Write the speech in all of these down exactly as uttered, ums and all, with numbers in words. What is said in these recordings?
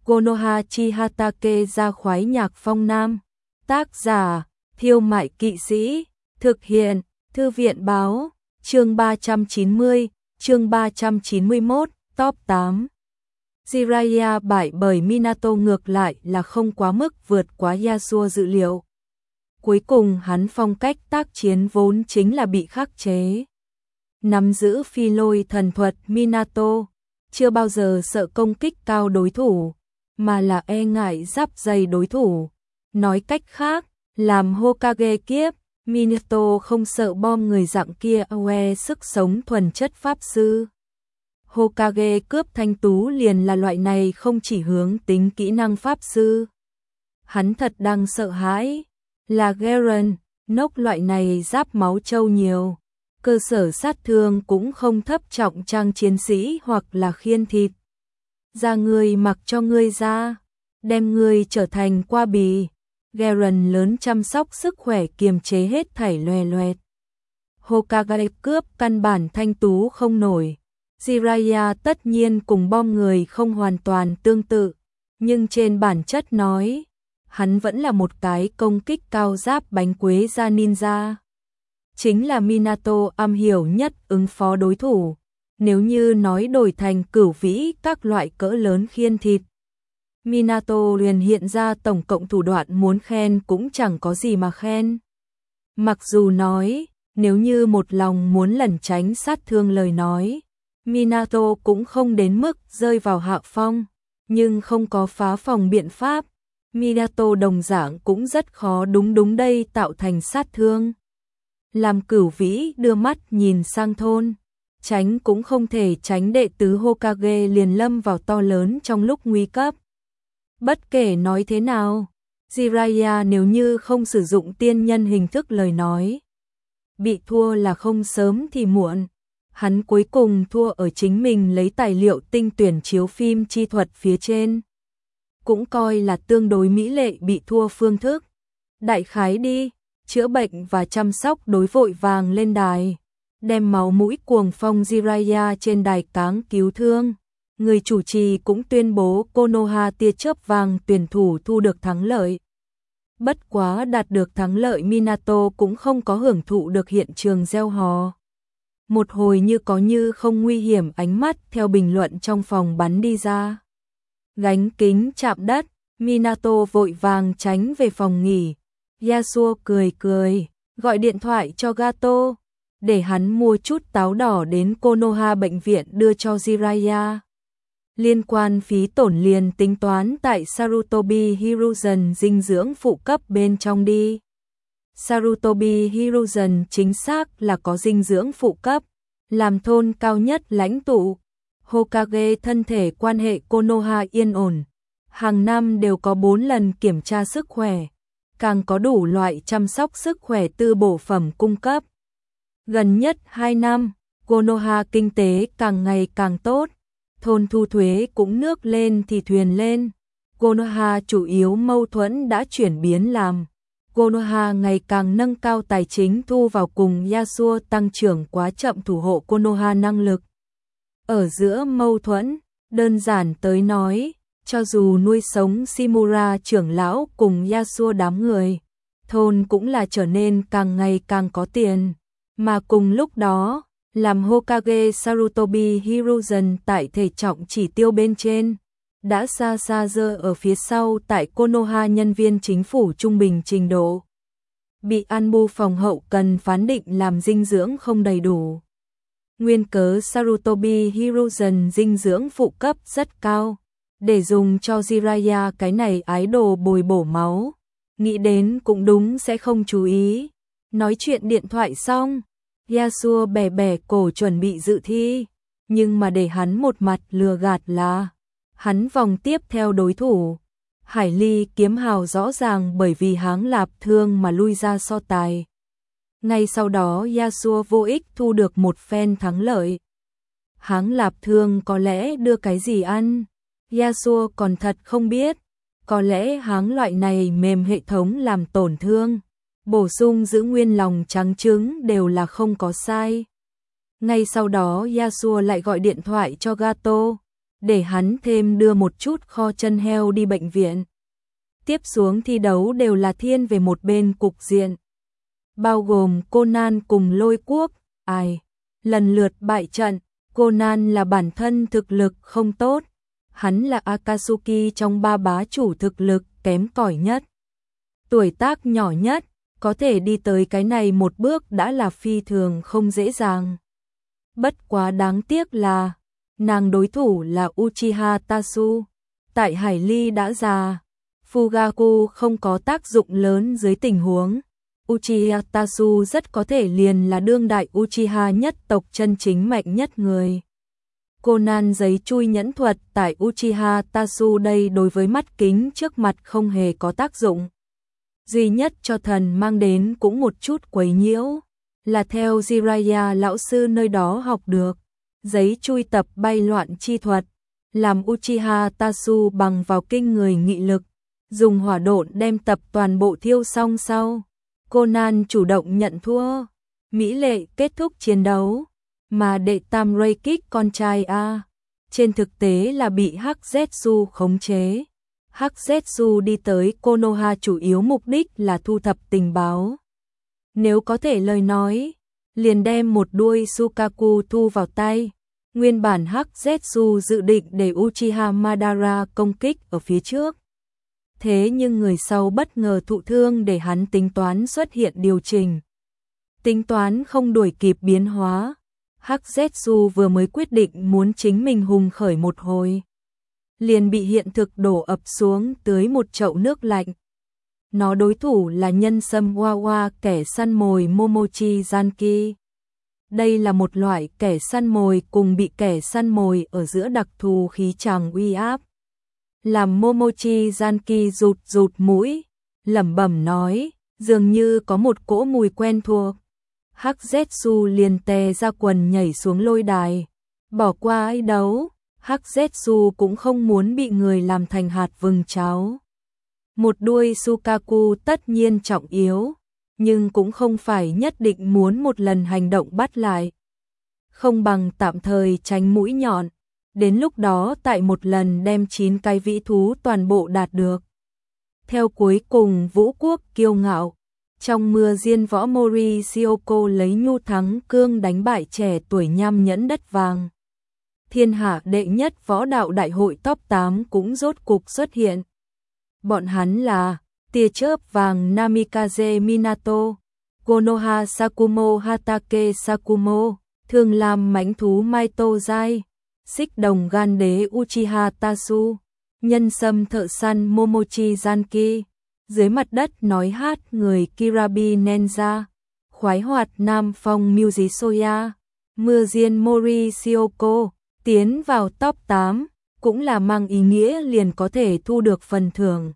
Konoha Chihatake ra khoái nhạc phong nam. Tác giả, Thiêu Mại Kỵ Sĩ. Thực hiện, Thư viện Báo. Chương ba trăm chín mươi, chương ba trăm chín mươi mốt, top tám. Jiraiya bại bởi Minato ngược lại là không quá mức vượt quá Yasuo dự liệu. Cuối cùng hắn phong cách tác chiến vốn chính là bị khắc chế. Nắm giữ phi lôi thần thuật Minato, chưa bao giờ sợ công kích cao đối thủ, mà là e ngại giáp dày đối thủ. Nói cách khác, làm Hokage kiếp, Minato không sợ bom người dạng kia oe sức sống thuần chất pháp sư. Hokage cướp thanh tú liền là loại này không chỉ hướng tính kỹ năng pháp sư. Hắn thật đang sợ hãi, là Garen, nốc loại này giáp máu trâu nhiều. Cơ sở sát thương cũng không thấp trọng trang chiến sĩ hoặc là khiên thịt. Ra người mặc cho ngươi ra, đem ngươi trở thành qua bì. Garen lớn chăm sóc sức khỏe kiềm chế hết thảy loè loẹt. Hokage cướp căn bản thanh tú không nổi. Jiraiya tất nhiên cùng bom người không hoàn toàn tương tự, nhưng trên bản chất nói, hắn vẫn là một cái công kích cao giáp bánh quế da ninja. Chính là Minato am hiểu nhất ứng phó đối thủ, nếu như nói đổi thành cửu vĩ các loại cỡ lớn khiên thịt. Minato liền hiện ra tổng cộng thủ đoạn muốn khen cũng chẳng có gì mà khen. Mặc dù nói, nếu như một lòng muốn lẩn tránh sát thương lời nói, Minato cũng không đến mức rơi vào hạ phong, nhưng không có phá phòng biện pháp, Minato đồng dạng cũng rất khó đúng đúng đây tạo thành sát thương. Làm cửu vĩ đưa mắt nhìn sang thôn, tránh cũng không thể tránh đệ tứ Hokage liền lâm vào to lớn trong lúc nguy cấp. Bất kể nói thế nào, Jiraiya nếu như không sử dụng tiên nhân hình thức lời nói, bị thua là không sớm thì muộn. Hắn cuối cùng thua ở chính mình lấy tài liệu tinh tuyển chiếu phim chi thuật phía trên. Cũng coi là tương đối mỹ lệ bị thua phương thức. Đại khái đi, chữa bệnh và chăm sóc đối vội vàng lên đài. Đem máu mũi cuồng phong Jiraiya trên đài cáng cứu thương. Người chủ trì cũng tuyên bố Konoha tia chớp vàng tuyển thủ thu được thắng lợi. Bất quá đạt được thắng lợi Minato cũng không có hưởng thụ được hiện trường reo hò. Một hồi như có như không nguy hiểm ánh mắt theo bình luận trong phòng bắn đi ra. Gánh kính chạm đất, Minato vội vàng tránh về phòng nghỉ. Yasuo cười cười, gọi điện thoại cho Gato, để hắn mua chút táo đỏ đến Konoha bệnh viện đưa cho Jiraiya. Liên quan phí tổn liền tính toán tại Sarutobi Hiruzen dinh dưỡng phụ cấp bên trong đi. Sarutobi Hiruzen chính xác là có dinh dưỡng phụ cấp, làm thôn cao nhất lãnh tụ. Hokage thân thể quan hệ Konoha yên ổn, hàng năm đều có bốn lần kiểm tra sức khỏe, càng có đủ loại chăm sóc sức khỏe tư bổ phẩm cung cấp. Gần nhất hai năm, Konoha kinh tế càng ngày càng tốt, thôn thu thuế cũng nước lên thì thuyền lên. Konoha chủ yếu mâu thuẫn đã chuyển biến làm Konoha ngày càng nâng cao tài chính thu vào cùng Yasuo tăng trưởng quá chậm thủ hộ Konoha năng lực. Ở giữa mâu thuẫn, đơn giản tới nói, cho dù nuôi sống Shimura trưởng lão cùng Yasuo đám người, thôn cũng là trở nên càng ngày càng có tiền. Mà cùng lúc đó, làm Hokage Sarutobi Hiruzen tại thể trọng chỉ tiêu bên trên, đã xa xa dơ ở phía sau tại Konoha nhân viên chính phủ trung bình trình độ. Bị Anbu phòng hậu cần phán định làm dinh dưỡng không đầy đủ. Nguyên cớ Sarutobi Hiruzen dinh dưỡng phụ cấp rất cao, để dùng cho Jiraiya cái này ái đồ bồi bổ máu. Nghĩ đến cũng đúng sẽ không chú ý. Nói chuyện điện thoại xong, Yasuo bẻ bẻ cổ chuẩn bị dự thi, nhưng mà để hắn một mặt lừa gạt là hắn vòng tiếp theo đối thủ. Hải Ly kiếm hào rõ ràng bởi vì háng lạp thương mà lui ra so tài. Ngay sau đó Yasuo vô ích thu được một phen thắng lợi. Háng lạp thương có lẽ đưa cái gì ăn? Yasuo còn thật không biết. Có lẽ háng loại này mềm hệ thống làm tổn thương, bổ sung giữ nguyên lòng trắng trứng đều là không có sai. Ngay sau đó Yasuo lại gọi điện thoại cho Gato, để hắn thêm đưa một chút kho chân heo đi bệnh viện. Tiếp xuống thi đấu đều là thiên về một bên cục diện, bao gồm Conan cùng Lôi Quốc, ai lần lượt bại trận. Conan là bản thân thực lực không tốt, hắn là Akatsuki trong ba bá chủ thực lực kém cỏi nhất, tuổi tác nhỏ nhất, có thể đi tới cái này một bước đã là phi thường không dễ dàng. Bất quá đáng tiếc là, nàng đối thủ là Uchiha Tatsu, tại Hải Ly đã già, Fugaku không có tác dụng lớn dưới tình huống, Uchiha Tatsu rất có thể liền là đương đại Uchiha nhất tộc chân chính mạnh nhất người. Conan giấy chui nhẫn thuật tại Uchiha Tatsu đây đối với mắt kính trước mặt không hề có tác dụng. Duy nhất cho thần mang đến cũng một chút quấy nhiễu, là theo Jiraiya lão sư nơi đó học được, giấy chui tập bay loạn chi thuật, làm Uchiha Tatsu bằng vào kinh người nghị lực, dùng hỏa độn đem tập toàn bộ thiêu xong sau. Conan chủ động nhận thua, mỹ lệ kết thúc chiến đấu, mà đệ tam Reikik con trai A, trên thực tế là bị Hắc Zetsu khống chế. Hắc Zetsu đi tới Konoha chủ yếu mục đích là thu thập tình báo. Nếu có thể lời nói, liền đem một đuôi Sukaku thu vào tay. Nguyên bản Hắc Zetsu dự định để Uchiha Madara công kích ở phía trước. Thế nhưng người sau bất ngờ thụ thương để hắn tính toán xuất hiện điều chỉnh. Tính toán không đuổi kịp biến hóa. Hắc Zetsu vừa mới quyết định muốn chính mình hùng khởi một hồi, liền bị hiện thực đổ ập xuống tưới một chậu nước lạnh. Nó đối thủ là nhân sâm Wawa, kẻ săn mồi Momochi Zanki. Đây là một loại kẻ săn mồi cùng bị kẻ săn mồi ở giữa đặc thù khí chàng uy áp. Làm Momochi Zanki rụt rụt mũi, lẩm bẩm nói, dường như có một cỗ mùi quen thuộc. Hắc Zetsu liền tè ra quần nhảy xuống lôi đài, bỏ qua ấy đấu. Hắc Zetsu cũng không muốn bị người làm thành hạt vừng cháo. Một đuôi Sukaku tất nhiên trọng yếu, nhưng cũng không phải nhất định muốn một lần hành động bắt lại. Không bằng tạm thời tránh mũi nhọn, đến lúc đó tại một lần đem chín cái vĩ thú toàn bộ đạt được. Theo cuối cùng Vũ Quốc kiêu ngạo, trong mưa diên võ Mori Shioko lấy nhu thắng cương đánh bại trẻ tuổi nham nhẫn đất vàng. Thiên hạ đệ nhất võ đạo đại hội top tám cũng rốt cục xuất hiện. Bọn hắn là tia chớp vàng Namikaze Minato, Konoha Sakumo Hatake Sakumo, thương lam mãnh thú Maito Jai, xích đồng gan đế Uchiha Tatsu, nhân sâm thợ săn Momochi Zanki, dưới mặt đất nói hát người Kirabi Nenja, khoái hoạt nam phong Muji Soya, mưa diên Mori Shioko. Tiến vào top tám, cũng là mang ý nghĩa liền có thể thu được phần thưởng.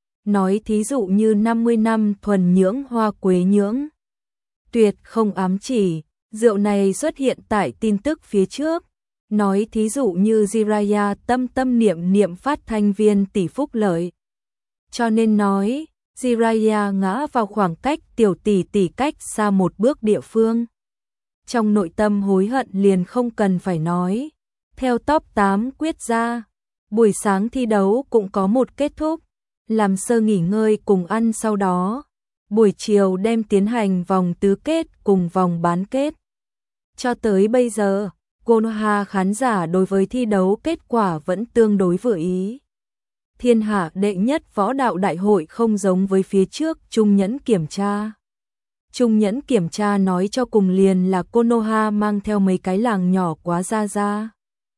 Nói thí dụ như năm mươi năm thuần nhưỡng hoa quế nhưỡng. Tuyệt không ám chỉ, rượu này xuất hiện tại tin tức phía trước. Nói thí dụ như Jiraiya tâm tâm niệm niệm phát thanh viên tỷ phúc lợi. Cho nên nói, Jiraiya ngã vào khoảng cách tiểu tỷ tỷ cách xa một bước địa phương. Trong nội tâm hối hận liền không cần phải nói. Theo top tám quyết ra, buổi sáng thi đấu cũng có một kết thúc, làm sơ nghỉ ngơi cùng ăn sau đó. Buổi chiều đem tiến hành vòng tứ kết cùng vòng bán kết. Cho tới bây giờ, Konoha khán giả đối với thi đấu kết quả vẫn tương đối vừa ý. Thiên hạ đệ nhất võ đạo đại hội không giống với phía trước trung nhẫn kiểm tra. Trung nhẫn kiểm tra nói cho cùng liền là Konoha mang theo mấy cái làng nhỏ quá ra ra.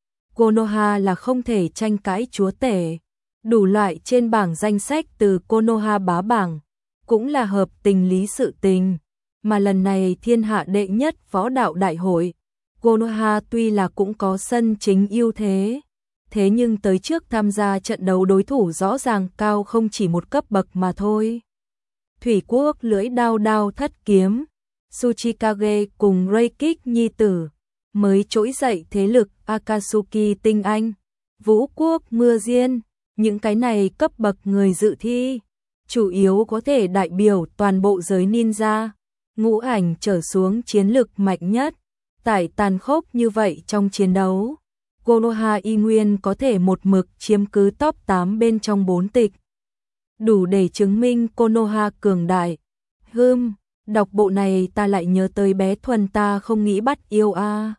Konoha là không thể tranh cãi chúa tể, đủ loại trên bảng danh sách từ Konoha bá bảng, cũng là hợp tình lý sự tình, mà lần này thiên hạ đệ nhất võ đạo đại hội, Konoha tuy là cũng có sân chính ưu thế, thế nhưng tới trước tham gia trận đấu đối thủ rõ ràng cao không chỉ một cấp bậc mà thôi. Thủy Quốc lưỡi đao đao thất kiếm, Tsuchikage cùng Reikik nhi tử, mới trỗi dậy thế lực Akatsuki tinh anh, Vũ Quốc mưa diên, những cái này cấp bậc người dự thi, chủ yếu có thể đại biểu toàn bộ giới ninja, ngũ ảnh trở xuống chiến lực mạnh nhất, tại tàn khốc như vậy trong chiến đấu. Konoha y nguyên có thể một mực chiếm cứ top tám bên trong bốn tịch. Đủ để chứng minh Konoha cường đại. Hừm, đọc bộ này ta lại nhớ tới bé Thuần ta không nghĩ bắt yêu a.